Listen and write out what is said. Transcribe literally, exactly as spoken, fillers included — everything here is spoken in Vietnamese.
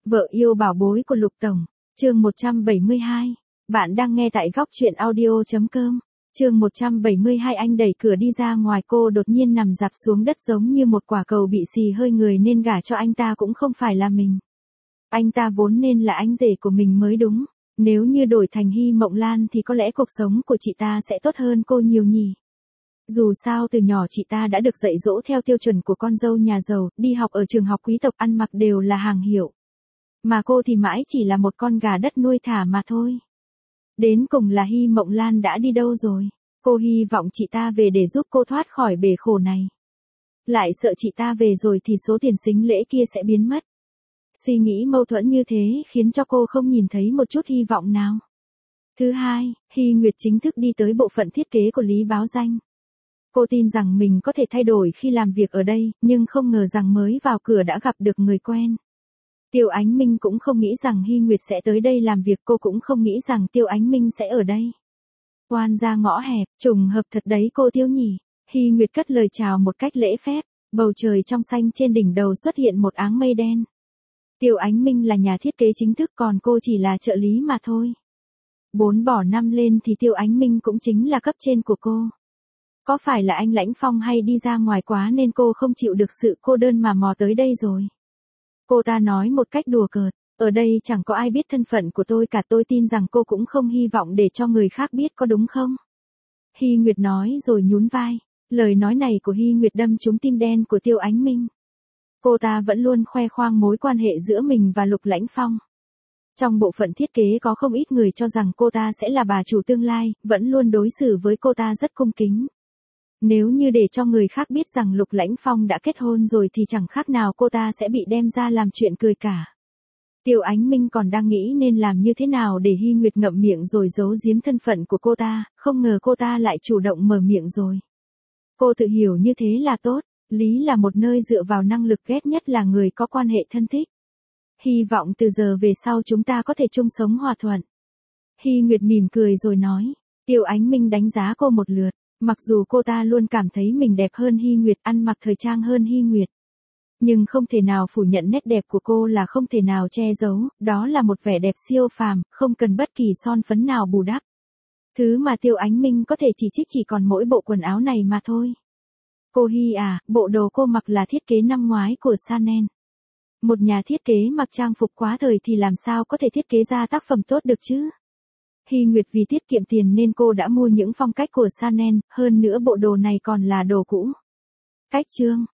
Vợ yêu bảo bối của Lục Tổng, chương một trăm bảy mươi hai. Bạn đang nghe tại góc truyện audio chấm com. Chương một trăm bảy mươi hai. Anh đẩy cửa đi ra ngoài, cô đột nhiên nằm dạp xuống đất giống như một quả cầu bị xì hơi người, nên gả cho anh ta cũng không phải là mình. Anh ta vốn nên là anh rể của mình mới đúng. Nếu như đổi thành Hy Mộng Lan thì có lẽ cuộc sống của chị ta sẽ tốt hơn cô nhiều nhỉ. Dù sao từ nhỏ chị ta đã được dạy dỗ theo tiêu chuẩn của con dâu nhà giàu, đi học ở trường học quý tộc, ăn mặc đều là hàng hiệu. Mà cô thì mãi chỉ là một con gà đất nuôi thả mà thôi. Đến cùng là Hy Mộng Lan đã đi đâu rồi? Cô hy vọng chị ta về để giúp cô thoát khỏi bể khổ này. Lại sợ chị ta về rồi thì số tiền sính lễ kia sẽ biến mất. Suy nghĩ mâu thuẫn như thế khiến cho cô không nhìn thấy một chút hy vọng nào. Thứ hai, Hy Nguyệt chính thức đi tới bộ phận thiết kế của Lý Báo Danh. Cô tin rằng mình có thể thay đổi khi làm việc ở đây, nhưng không ngờ rằng mới vào cửa đã gặp được người quen. Tiêu Ánh Minh cũng không nghĩ rằng Hy Nguyệt sẽ tới đây làm việc, cô cũng không nghĩ rằng Tiêu Ánh Minh sẽ ở đây. Oan ra ngõ hẹp, trùng hợp thật đấy cô Tiêu nhỉ. Hy Nguyệt cất lời chào một cách lễ phép, bầu trời trong xanh, trên đỉnh đầu xuất hiện một áng mây đen. Tiêu Ánh Minh là nhà thiết kế chính thức, còn cô chỉ là trợ lý mà thôi. Bốn bỏ năm lên thì Tiêu Ánh Minh cũng chính là cấp trên của cô. Có phải là anh Lãnh Phong hay đi ra ngoài quá nên cô không chịu được sự cô đơn mà mò tới đây rồi? Cô ta nói một cách đùa cợt, ở đây chẳng có ai biết thân phận của tôi cả, tôi tin rằng cô cũng không hy vọng để cho người khác biết, có đúng không? Hy Nguyệt nói rồi nhún vai, lời nói này của Hy Nguyệt đâm trúng tim đen của Tiêu Ánh Minh. Cô ta vẫn luôn khoe khoang mối quan hệ giữa mình và Lục Lãnh Phong. Trong bộ phận thiết kế có không ít người cho rằng cô ta sẽ là bà chủ tương lai, vẫn luôn đối xử với cô ta rất cung kính. Nếu như để cho người khác biết rằng Lục Lãnh Phong đã kết hôn rồi thì chẳng khác nào cô ta sẽ bị đem ra làm chuyện cười cả. Tiêu Ánh Minh còn đang nghĩ nên làm như thế nào để Hy Nguyệt ngậm miệng rồi giấu giếm thân phận của cô ta, không ngờ cô ta lại chủ động mở miệng rồi. Cô tự hiểu như thế là tốt, Lý là một nơi dựa vào năng lực, ghét nhất là người có quan hệ thân thích. Hy vọng từ giờ về sau chúng ta có thể chung sống hòa thuận. Hy Nguyệt mỉm cười rồi nói. Tiêu Ánh Minh đánh giá cô một lượt. Mặc dù cô ta luôn cảm thấy mình đẹp hơn Hy Nguyệt, ăn mặc thời trang hơn Hy Nguyệt, nhưng không thể nào phủ nhận nét đẹp của cô là không thể nào che giấu, đó là một vẻ đẹp siêu phàm, không cần bất kỳ son phấn nào bù đắp. Thứ mà Tiêu Ánh Minh có thể chỉ trích chỉ còn mỗi bộ quần áo này mà thôi. Cô Hy à, bộ đồ cô mặc là thiết kế năm ngoái của Chanel. Một nhà thiết kế mặc trang phục quá thời thì làm sao có thể thiết kế ra tác phẩm tốt được chứ? Hy Nguyệt vì tiết kiệm tiền nên cô đã mua những phong cách của Chanel, hơn nữa bộ đồ này còn là đồ cũ. Cách chương,